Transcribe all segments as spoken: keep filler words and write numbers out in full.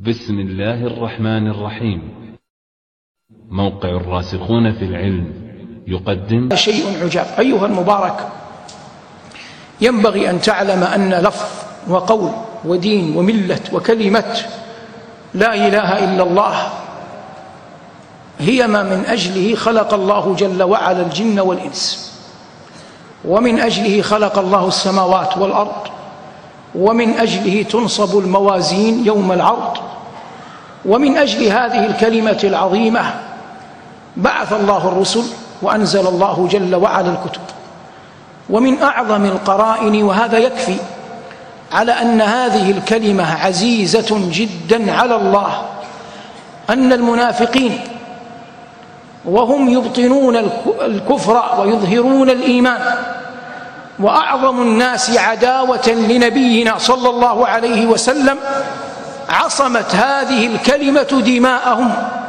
بسم الله الرحمن الرحيم. موقع الراسخون في العلم يقدم شيء عجاب. أيها المبارك، ينبغي أن تعلم أن لفظ وقول ودين وملة وكلمة لا إله إلا الله هي ما من أجله خلق الله جل وعلا الجن والإنس، ومن أجله خلق الله السماوات والأرض، ومن أجله تنصب الموازين يوم العرض، ومن أجل هذه الكلمة العظيمة بعث الله الرسل وأنزل الله جل وعلا الكتب. ومن أعظم القرائن، وهذا يكفي على أن هذه الكلمة عزيزة جدا على الله، أن المنافقين وهم يبطنون الكفر ويظهرون الإيمان، وأعظم الناس عداوة لنبينا صلى الله عليه وسلم، عصمت هذه الكلمة دماءهم.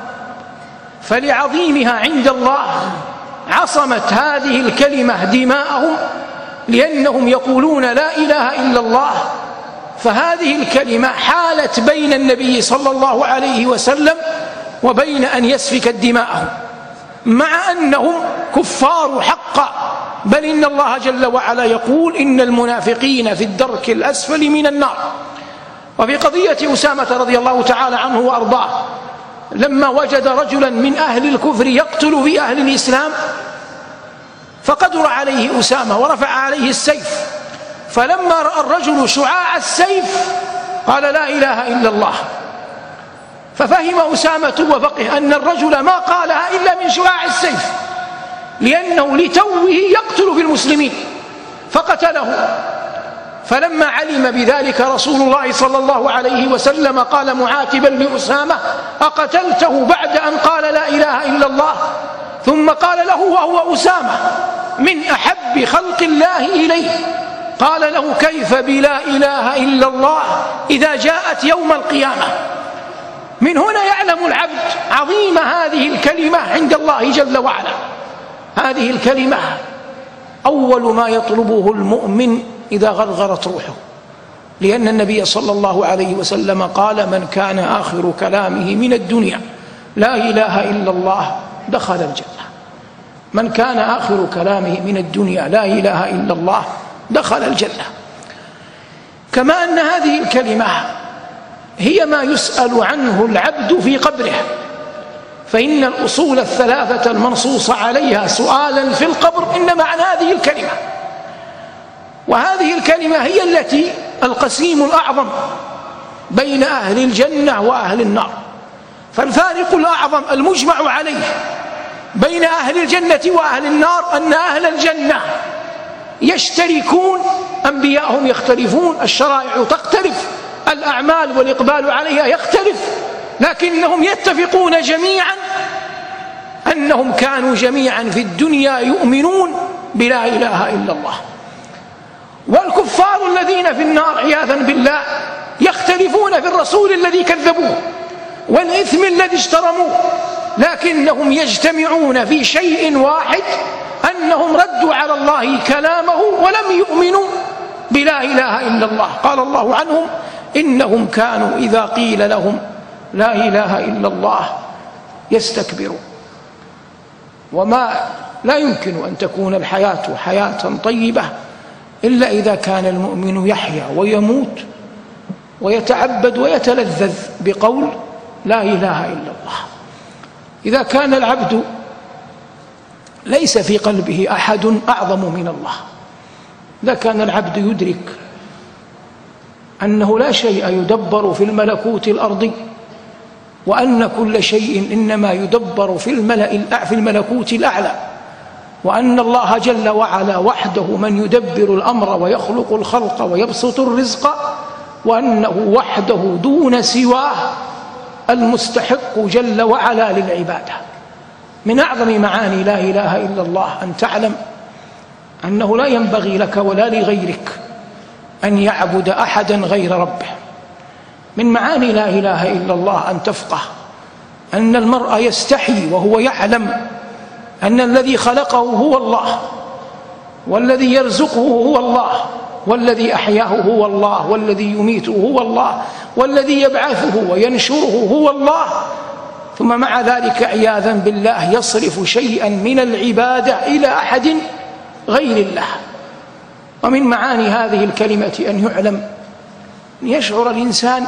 فلعظيمها عند الله عصمت هذه الكلمة دماءهم، لأنهم يقولون لا إله إلا الله. فهذه الكلمة حالت بين النبي صلى الله عليه وسلم وبين أن يسفك دماءهم، مع أنهم كفار حقا، بل إن الله جل وعلا يقول إن المنافقين في الدرك الأسفل من النار. وفي قضية أسامة رضي الله تعالى عنه وأرضاه، لما وجد رجلا من أهل الكفر يقتل في أهل الإسلام، فقدر عليه أسامة ورفع عليه السيف، فلما رأى الرجل شعاع السيف قال لا إله إلا الله، ففهم أسامة وفقه أن الرجل ما قالها إلا من شعاع السيف، لأنه لتوه يقتل في المسلمين فقتله. فلما علم بذلك رسول الله صلى الله عليه وسلم قال معاتبا لأسامة: أقتلته بعد أن قال لا إله إلا الله؟ ثم قال له وهو أسامة من أحب خلق الله إليه، قال له: كيف بلا إله إلا الله إذا جاءت يوم القيامة؟ من هنا يعلم العبد عظيم هذه الكلمة عند الله جل وعلا. هذه الكلمة أول ما يطلبه المؤمن إذا غرغرت روحه، لأن النبي صلى الله عليه وسلم قال: من كان آخر كلامه من الدنيا لا إله إلا الله دخل الجنة. من كان آخر كلامه من الدنيا لا إله إلا الله دخل الجنة. كما أن هذه الكلمة هي ما يسأل عنه العبد في قبره، فإن الأصول الثلاثة المنصوص عليها سؤالا في القبر إنما عن هذه الكلمة. وهذه الكلمة هي التي القسيم الأعظم بين أهل الجنة وأهل النار. فالفارق الأعظم المجمع عليه بين أهل الجنة وأهل النار أن أهل الجنة يشتركون، أنبياءهم يختلفون، الشرائع تختلف، الأعمال والإقبال عليها يختلف، لكنهم يتفقون جميعا أنهم كانوا جميعا في الدنيا يؤمنون بلا إله إلا الله. والكفار الذين في النار عياذا بالله يختلفون في الرسول الذي كذبوه والإثم الذي اجترموه، لكنهم يجتمعون في شيء واحد، أنهم ردوا على الله كلامه ولم يؤمنوا بلا إله إلا الله. قال الله عنهم: إنهم كانوا إذا قيل لهم لا إله إلا الله يستكبرون. وما لا يمكن أن تكون الحياة حياة طيبة إلا إذا كان المؤمن يحيا ويموت ويتعبد ويتلذذ بقول لا إله إلا الله. إذا كان العبد ليس في قلبه أحد أعظم من الله، إذا كان العبد يدرك أنه لا شيء يدبر في الملكوت الأرضي، وأن كل شيء إنما يدبر في الملأ في الملكوت الأعلى، وأن الله جل وعلا وحده من يدبر الأمر ويخلق الخلق ويبسط الرزق، وأنه وحده دون سواه المستحق جل وعلا للعبادة. من أعظم معاني لا إله إلا الله أن تعلم أنه لا ينبغي لك ولا لغيرك أن يعبد أحدا غير ربه. من معاني لا إله إلا الله أن تفقه أن المرء يستحي وهو يعلم أن الذي خلقه هو الله، والذي يرزقه هو الله، والذي أحياه هو الله، والذي يميته هو الله، والذي يبعثه وينشره هو الله، ثم مع ذلك عياذا بالله يصرف شيئا من العبادة إلى أحد غير الله. ومن معاني هذه الكلمة أن يعلم، أن يشعر الإنسان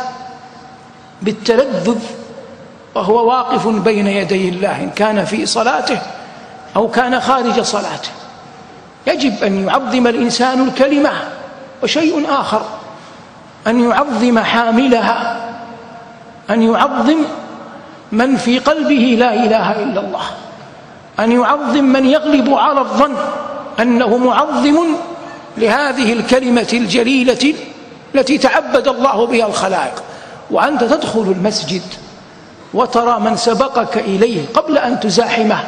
بالتلذذ وهو واقف بين يدي الله، إن كان في صلاته أو كان خارج صلاته. يجب أن يعظم الإنسان الكلمة. وشيء آخر أن يعظم حاملها، أن يعظم من في قلبه لا إله إلا الله، أن يعظم من يغلب على الظن أنه معظم لهذه الكلمة الجليلة التي تعبد الله بها الخلائق. وأنت تدخل المسجد وترى من سبقك إليه قبل أن تزاحمه،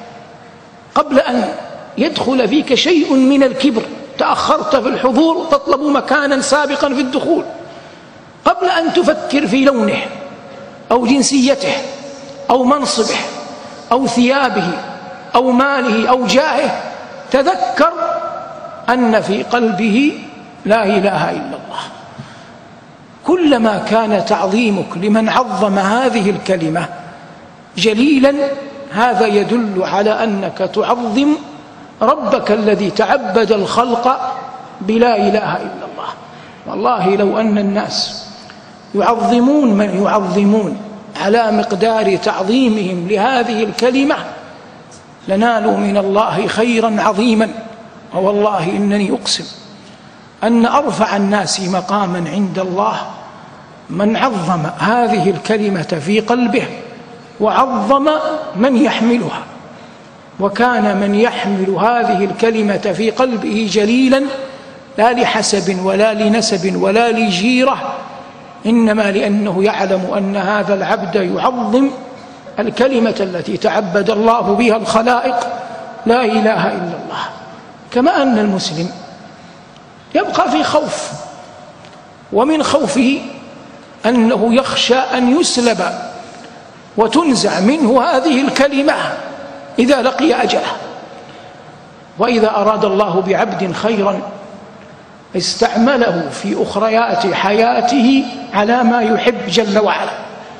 قبل أن يدخل فيك شيء من الكبر، تأخرت في الحضور تطلب مكانا سابقا في الدخول، قبل أن تفكر في لونه أو جنسيته أو منصبه أو ثيابه أو ماله أو جاهه، تذكر أن في قلبه لا إله إلا الله. كلما كان تعظيمك لمن عظم هذه الكلمة جليلا، هذا يدل على أنك تعظم ربك الذي تعبد الخلق بلا إله إلا الله. والله لو أن الناس يعظمون من يعظمون على مقدار تعظيمهم لهذه الكلمة لنالوا من الله خيرا عظيما. ووالله إنني أقسم أن أرفع الناس مقاما عند الله من عظم هذه الكلمة في قلبه وعظم من يحملها. وكان من يحمل هذه الكلمة في قلبه جليلا لا لحسب ولا لنسب ولا لجيرة، إنما لأنه يعلم أن هذا العبد يعظم الكلمة التي تعبد الله بها الخلائق لا إله إلا الله. كما أن المسلم يبقى في خوف، ومن خوفه أنه يخشى أن يسلب وتنزع منه هذه الكلمة إذا لقي أجله. وإذا أراد الله بعبد خيرا استعمله في أخريات حياته على ما يحب جل وعلا،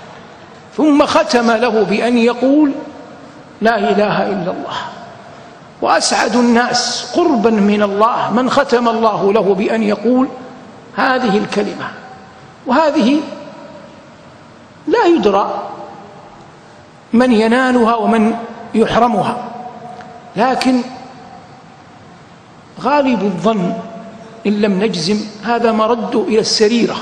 ثم ختم له بأن يقول لا إله إلا الله. وأسعد الناس قربا من الله من ختم الله له بأن يقول هذه الكلمة. وهذه لا يدرى من ينالها ومن يحرمها، لكن غالب الظن إن لم نجزم هذا مرد إلى السريرة،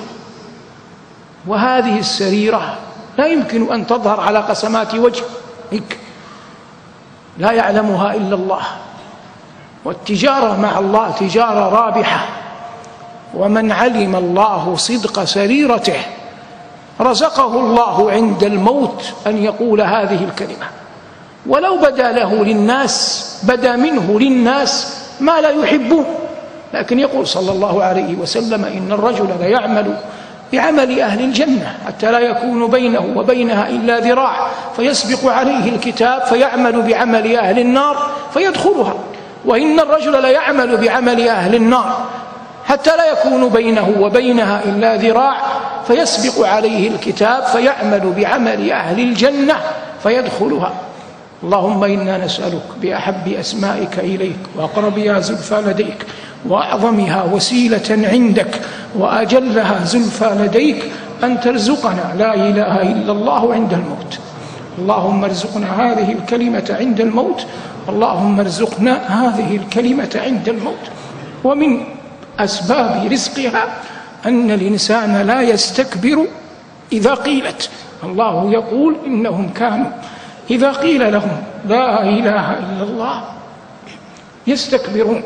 وهذه السريرة لا يمكن أن تظهر على قسمات وجهك، لا يعلمها إلا الله. والتجارة مع الله تجارة رابحة، ومن علم الله صدق سريرته رزقه الله عند الموت أن يقول هذه الكلمة، ولو بدا له للناس بدا منه للناس ما لا يحبون. لكن يقول صلى الله عليه وسلم إن الرجل ليعمل بعمل أهل الجنة حتى لا يكون بينه وبينها إلا ذراع، فيسبق عليه الكتاب فيعمل بعمل أهل النار فيدخلها، وإن الرجل ليعمل بعمل أهل النار حتى لا يكون بينه وبينها إلا ذراع، فيسبق عليه الكتاب فيعمل بعمل أهل الجنة فيدخلها. اللهم إنا نسألك بأحب أسمائك إليك وأقربها زلفى لديك وأعظمها وسيلة عندك وأجلها زلفى لديك أن ترزقنا لا إله إلا الله عند الموت. اللهم ارزقنا هذه الكلمة عند الموت، اللهم ارزقنا هذه الكلمة عند الموت. ومن أسباب رزقها أن الإنسان لا يستكبر إذا قيلت. الله يقول إنهم كانوا إذا قيل لهم لا إله إلا الله يستكبرون.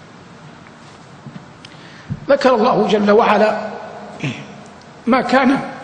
ذكر الله جل وعلا ما كان